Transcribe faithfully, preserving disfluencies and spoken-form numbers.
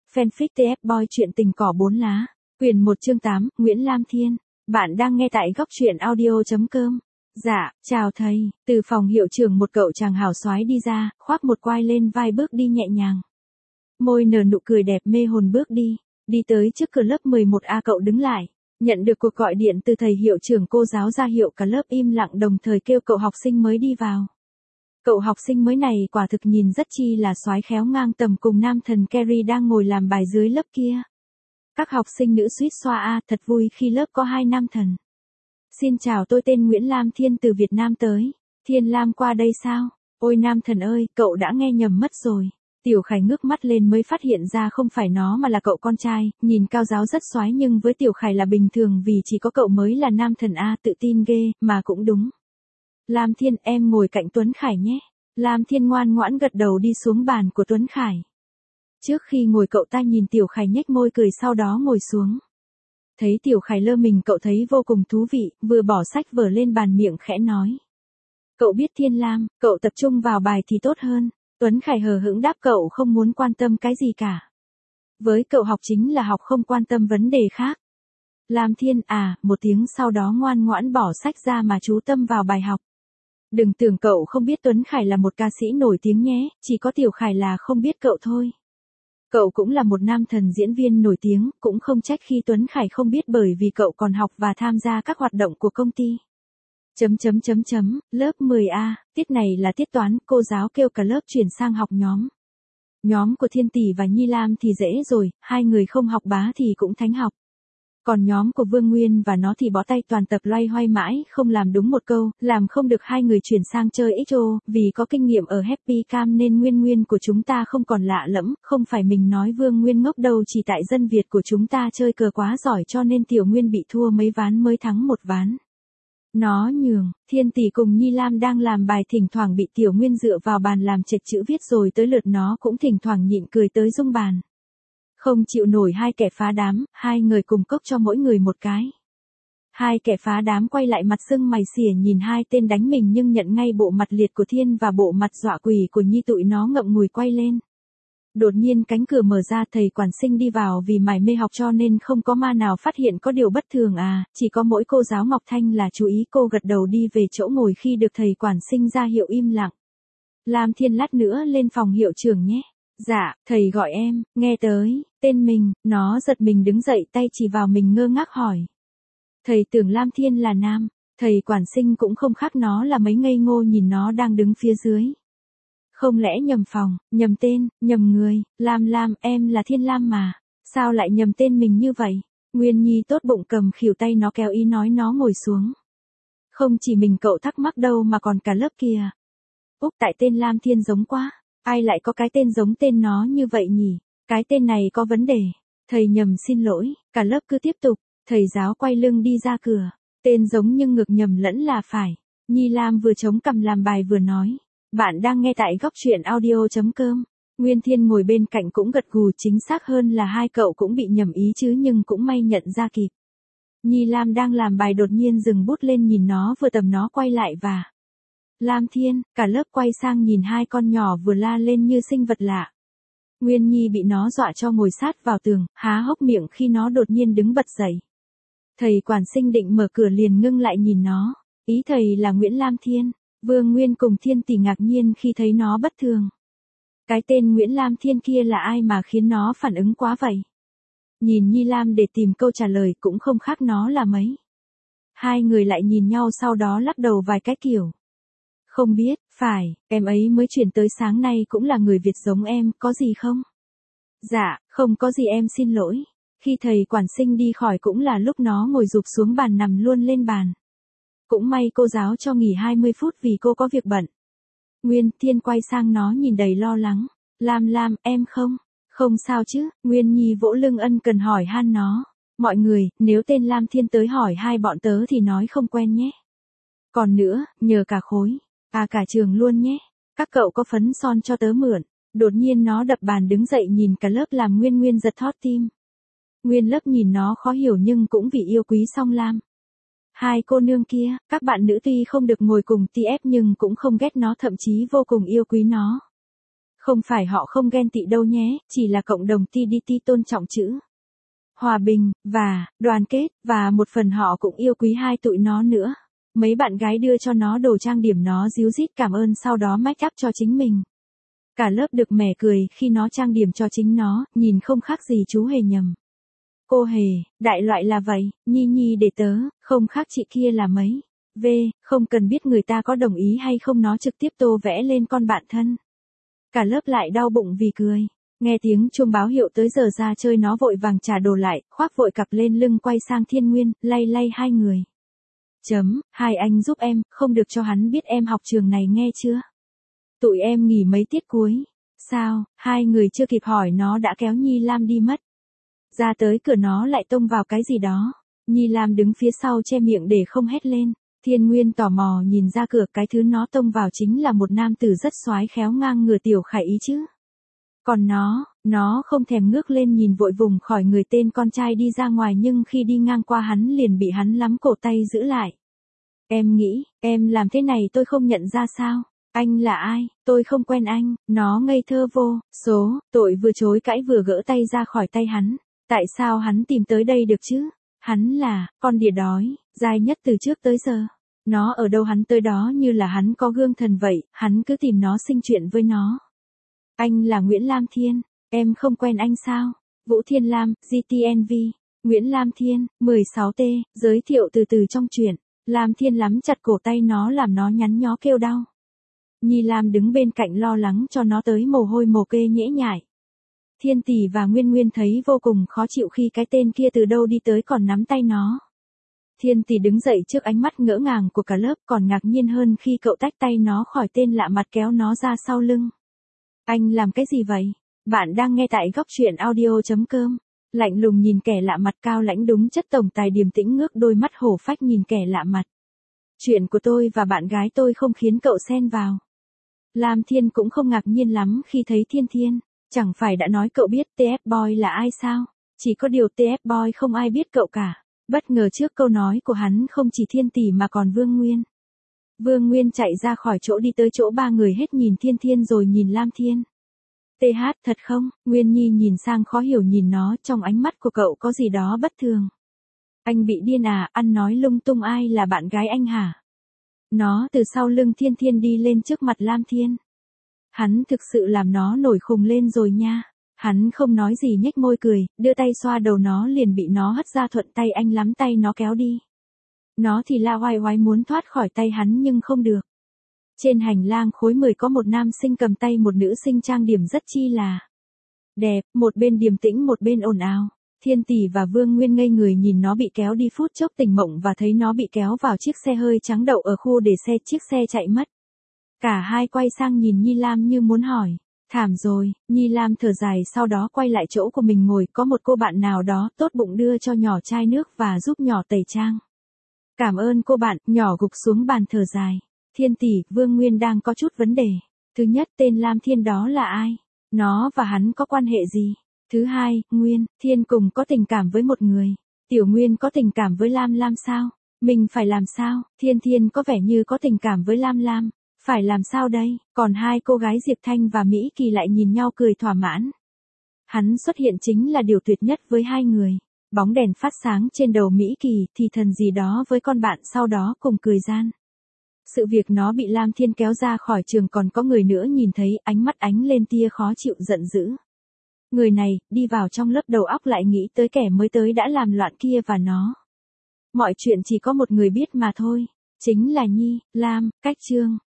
Fanfic tê ép Boy chuyện tình cỏ bốn lá. Quyền một chương tám, Nguyễn Lam Thiên. Bạn đang nghe tại góc truyện audio chấm com. Dạ, chào thầy. Từ phòng hiệu trưởng một cậu chàng hào xoái đi ra, khoác một quai lên vai bước đi nhẹ nhàng. Môi nở nụ cười đẹp mê hồn bước đi. Đi tới trước cửa lớp mười một A cậu đứng lại. Nhận được cuộc gọi điện từ thầy hiệu trưởng, cô giáo ra hiệu cả lớp im lặng, đồng thời kêu cậu học sinh mới đi vào. Cậu học sinh mới này quả thực nhìn rất chi là soái, khéo ngang tầm cùng nam thần Kerry đang ngồi làm bài dưới lớp kia. Các học sinh nữ suýt xoa a, thật vui khi lớp có hai nam thần. Xin chào, tôi tên Nguyễn Lam Thiên từ Việt Nam tới. Thiên Lam qua đây sao? Ôi nam thần ơi, cậu đã nghe nhầm mất rồi. Tiểu Khải ngước mắt lên mới phát hiện ra không phải nó mà là cậu con trai, nhìn cao giáo rất soái nhưng với Tiểu Khải là bình thường vì chỉ có cậu mới là nam thần a, tự tin ghê, mà cũng đúng. Lam Thiên, em ngồi cạnh Tuấn Khải nhé. Lam Thiên ngoan ngoãn gật đầu đi xuống bàn của Tuấn Khải. Trước khi ngồi cậu ta nhìn Tiểu Khải nhếch môi cười, sau đó ngồi xuống. Thấy Tiểu Khải lơ mình, cậu thấy vô cùng thú vị, vừa bỏ sách vở lên bàn, miệng khẽ nói. Cậu biết Thiên Lam, cậu tập trung vào bài thì tốt hơn. Tuấn Khải hờ hững đáp, cậu không muốn quan tâm cái gì cả. Với cậu học chính là học, không quan tâm vấn đề khác. Lam Thiên à, một tiếng sau đó ngoan ngoãn bỏ sách ra mà chú tâm vào bài học. Đừng tưởng cậu không biết Tuấn Khải là một ca sĩ nổi tiếng nhé, chỉ có Tiểu Khải là không biết cậu thôi. Cậu cũng là một nam thần diễn viên nổi tiếng, cũng không trách khi Tuấn Khải không biết, bởi vì cậu còn học và tham gia các hoạt động của công ty. Chấm chấm chấm chấm, lớp mười A, tiết này là tiết toán, cô giáo kêu cả lớp chuyển sang học nhóm. Nhóm của Thiên Tỷ và Nhi Lam thì dễ rồi, hai người không học bá thì cũng thánh học. Còn nhóm của Vương Nguyên và nó thì bó tay, toàn tập loay hoay mãi, không làm đúng một câu, làm không được hai người chuyển sang chơi ích ô, vì có kinh nghiệm ở Happy Cam nên Nguyên Nguyên của chúng ta không còn lạ lẫm, không phải mình nói Vương Nguyên ngốc đâu, chỉ tại dân Việt của chúng ta chơi cờ quá giỏi cho nên Tiểu Nguyên bị thua mấy ván mới thắng một ván. Nó nhường, Thiên Tỷ cùng Nhi Lam đang làm bài thỉnh thoảng bị Tiểu Nguyên dựa vào bàn làm chệch chữ viết, rồi tới lượt nó cũng thỉnh thoảng nhịn cười tới rung bàn. Không chịu nổi hai kẻ phá đám, hai người cùng cốc cho mỗi người một cái. Hai kẻ phá đám quay lại mặt sưng mày xỉa nhìn hai tên đánh mình, nhưng nhận ngay bộ mặt liệt của Thiên và bộ mặt dọa quỷ của Nhi, tụi nó ngậm ngùi quay lên. Đột nhiên cánh cửa mở ra, thầy quản sinh đi vào, vì mải mê học cho nên không có ma nào phát hiện có điều bất thường à, chỉ có mỗi cô giáo Ngọc Thanh là chú ý. Cô gật đầu đi về chỗ ngồi khi được thầy quản sinh ra hiệu im lặng. Lam Thiên, lát nữa lên phòng hiệu trưởng nhé. Dạ, thầy gọi em, nghe tới, tên mình, nó giật mình đứng dậy, tay chỉ vào mình ngơ ngác hỏi. Thầy tưởng Lam Thiên là nam, thầy quản sinh cũng không khác nó là mấy, ngây ngô nhìn nó đang đứng phía dưới. Không lẽ nhầm phòng, nhầm tên, nhầm người, Lam Lam, em là Thiên Lam mà, sao lại nhầm tên mình như vậy? Nguyên Nhi tốt bụng cầm khỉu tay nó, kéo ý nói nó ngồi xuống. Không chỉ mình cậu thắc mắc đâu mà còn cả lớp kìa. Úc, tại tên Lam Thiên giống quá. Ai lại có cái tên giống tên nó như vậy nhỉ? Cái tên này có vấn đề. Thầy nhầm, xin lỗi. Cả lớp cứ tiếp tục. Thầy giáo quay lưng đi ra cửa. Tên giống nhưng ngược nhầm lẫn là phải. Nhi Lam vừa chống cằm làm bài vừa nói. Bạn đang nghe tại góc truyện audio chấm com. Nguyên Thiên ngồi bên cạnh cũng gật gù, chính xác hơn là hai cậu cũng bị nhầm ý chứ, nhưng cũng may nhận ra kịp. Nhi Lam đang làm bài đột nhiên dừng bút lên nhìn nó, vừa tầm nó quay lại và... Lam Thiên, cả lớp quay sang nhìn hai con nhỏ vừa la lên như sinh vật lạ. Nguyên Nhi bị nó dọa cho ngồi sát vào tường, há hốc miệng khi nó đột nhiên đứng bật dậy. Thầy quản sinh định mở cửa liền ngưng lại nhìn nó. Ý thầy là Nguyễn Lam Thiên. Vương Nguyên cùng Thiên Tỷ ngạc nhiên khi thấy nó bất thường. Cái tên Nguyễn Lam Thiên kia là ai mà khiến nó phản ứng quá vậy? Nhìn Nhi Lam để tìm câu trả lời, cũng không khác nó là mấy. Hai người lại nhìn nhau, sau đó lắc đầu vài cái kiểu. Không biết, phải, em ấy mới chuyển tới sáng nay, cũng là người Việt giống em, có gì không? Dạ, không có gì em xin lỗi. Khi thầy quản sinh đi khỏi cũng là lúc nó ngồi rụp xuống bàn, nằm luôn lên bàn. Cũng may cô giáo cho nghỉ hai mươi phút vì cô có việc bận. Nguyên Thiên quay sang nó nhìn đầy lo lắng. Lam Lam, em không? Không sao chứ? Nguyên Nhi vỗ lưng ân cần hỏi han nó. Mọi người, nếu tên Lam Thiên tới hỏi hai bọn tớ thì nói không quen nhé. Còn nữa, nhờ cả khối. À cả trường luôn nhé. Các cậu có phấn son cho tớ mượn. Đột nhiên nó đập bàn đứng dậy nhìn cả lớp làm Nguyên Nguyên giật thót tim. Nguyên lớp nhìn nó khó hiểu nhưng cũng vì yêu quý Song Lam. Hai cô nương kia, các bạn nữ tuy không được ngồi cùng tê ép nhưng cũng không ghét nó, thậm chí vô cùng yêu quý nó. Không phải họ không ghen tị đâu nhé, chỉ là cộng đồng tê đê tê tôn trọng chữ hòa bình, và, đoàn kết, và một phần họ cũng yêu quý hai tụi nó nữa. Mấy bạn gái đưa cho nó đồ trang điểm nó díu dít cảm ơn sau đó make up cho chính mình. Cả lớp được mẻ cười khi nó trang điểm cho chính nó, nhìn không khác gì chú Hề nhầm. Cô Hề, đại loại là vậy, Nhi Nhi để tớ, không khác chị kia là mấy. V, không cần biết người ta có đồng ý hay không nó trực tiếp tô vẽ lên con bạn thân. Cả lớp lại đau bụng vì cười. Nghe tiếng chuông báo hiệu tới giờ ra chơi nó vội vàng trả đồ lại, khoác vội cặp lên lưng quay sang Thiên Nguyên, lay lay hai người. Chấm, hai anh giúp em, không được cho hắn biết em học trường này nghe chưa? Tụi em nghỉ mấy tiết cuối. Sao, hai người chưa kịp hỏi nó đã kéo Nhi Lam đi mất. Ra tới cửa nó lại tông vào cái gì đó. Nhi Lam đứng phía sau che miệng để không hét lên. Thiên Nguyên tò mò nhìn ra cửa, cái thứ nó tông vào chính là một nam tử rất soái khéo ngang ngửa Tiểu Khải Ý chứ. Còn nó, nó không thèm ngước lên nhìn vội vùng khỏi người tên con trai đi ra ngoài nhưng khi đi ngang qua hắn liền bị hắn lắm cổ tay giữ lại. Em nghĩ, em làm thế này tôi không nhận ra sao? Anh là ai? Tôi không quen anh. Nó ngây thơ vô số, tội vừa chối cãi vừa gỡ tay ra khỏi tay hắn. Tại sao hắn tìm tới đây được chứ? Hắn là, con đỉa đói, dai nhất từ trước tới giờ. Nó ở đâu hắn tới đó như là hắn có gương thần vậy, hắn cứ tìm nó sinh chuyện với nó. Anh là Nguyễn Lam Thiên, em không quen anh sao? Vũ Thiên Lam, giê tê en vê. Nguyễn Lam Thiên, mười sáu T, giới thiệu từ từ trong truyện. Lam Thiên lắm chặt cổ tay nó làm nó nhắn nhó kêu đau. Nhi Lam đứng bên cạnh lo lắng cho nó tới mồ hôi mồ kê nhễ nhại. Thiên Tỷ và Nguyên Nguyên thấy vô cùng khó chịu khi cái tên kia từ đâu đi tới còn nắm tay nó. Thiên Tỷ đứng dậy trước ánh mắt ngỡ ngàng của cả lớp còn ngạc nhiên hơn khi cậu tách tay nó khỏi tên lạ mặt kéo nó ra sau lưng. Anh làm cái gì vậy? Bạn đang nghe tại góc truyện audio chấm com. Lạnh lùng nhìn kẻ lạ mặt cao lãnh đúng chất tổng tài điềm tĩnh ngước đôi mắt hổ phách nhìn kẻ lạ mặt. Chuyện của tôi và bạn gái tôi không khiến cậu xen vào. Lam Thiên cũng không ngạc nhiên lắm khi thấy Thiên Thiên. Chẳng phải đã nói cậu biết tê ép Boy là ai sao? Chỉ có điều tê ép Boy không ai biết cậu cả. Bất ngờ trước câu nói của hắn không chỉ Thiên Tỷ mà còn Vương Nguyên. Vương Nguyên chạy ra khỏi chỗ đi tới chỗ ba người hết nhìn Thiên Thiên rồi nhìn Lam Thiên. tê hát thật không? Nguyên Nhi nhìn sang khó hiểu nhìn nó, trong ánh mắt của cậu có gì đó bất thường. Anh bị điên à, ăn nói lung tung, ai là bạn gái anh hả? Nó từ sau lưng Thiên Thiên đi lên trước mặt Lam Thiên. Hắn thực sự làm nó nổi khùng lên rồi nha. Hắn không nói gì nhếch môi cười, đưa tay xoa đầu nó liền bị nó hất ra thuận tay anh lắm tay nó kéo đi. Nó thì la oai oái muốn thoát khỏi tay hắn nhưng không được. Trên hành lang khối mười có một nam sinh cầm tay một nữ sinh trang điểm rất chi là đẹp, một bên điềm tĩnh một bên ồn ào. Thiên Tỷ và Vương Nguyên ngây người nhìn nó bị kéo đi phút chốc tỉnh mộng và thấy nó bị kéo vào chiếc xe hơi trắng đậu ở khu để xe, chiếc xe chạy mất. Cả hai quay sang nhìn Nhi Lam như muốn hỏi. Thảm rồi, Nhi Lam thở dài sau đó quay lại chỗ của mình ngồi, có một cô bạn nào đó tốt bụng đưa cho nhỏ chai nước và giúp nhỏ tẩy trang. Cảm ơn cô bạn, nhỏ gục xuống bàn thở dài. Thiên Tỷ, Vương Nguyên đang có chút vấn đề. Thứ nhất, tên Lam Thiên đó là ai? Nó và hắn có quan hệ gì? Thứ hai, Nguyên, Thiên cùng có tình cảm với một người. Tiểu Nguyên có tình cảm với Lam Lam sao? Mình phải làm sao? Thiên Thiên có vẻ như có tình cảm với Lam Lam. Phải làm sao đây? Còn hai cô gái Diệp Thanh và Mỹ Kỳ lại nhìn nhau cười thỏa mãn. Hắn xuất hiện chính là điều tuyệt nhất với hai người. Bóng đèn phát sáng trên đầu Mỹ Kỳ thì thần gì đó với con bạn sau đó cùng cười gian. Sự việc nó bị Lam Thiên kéo ra khỏi trường còn có người nữa nhìn thấy, ánh mắt ánh lên tia khó chịu giận dữ. Người này, đi vào trong lớp đầu óc lại nghĩ tới kẻ mới tới đã làm loạn kia và nó. Mọi chuyện chỉ có một người biết mà thôi. Chính là Nhi, Lam, Cách Trương.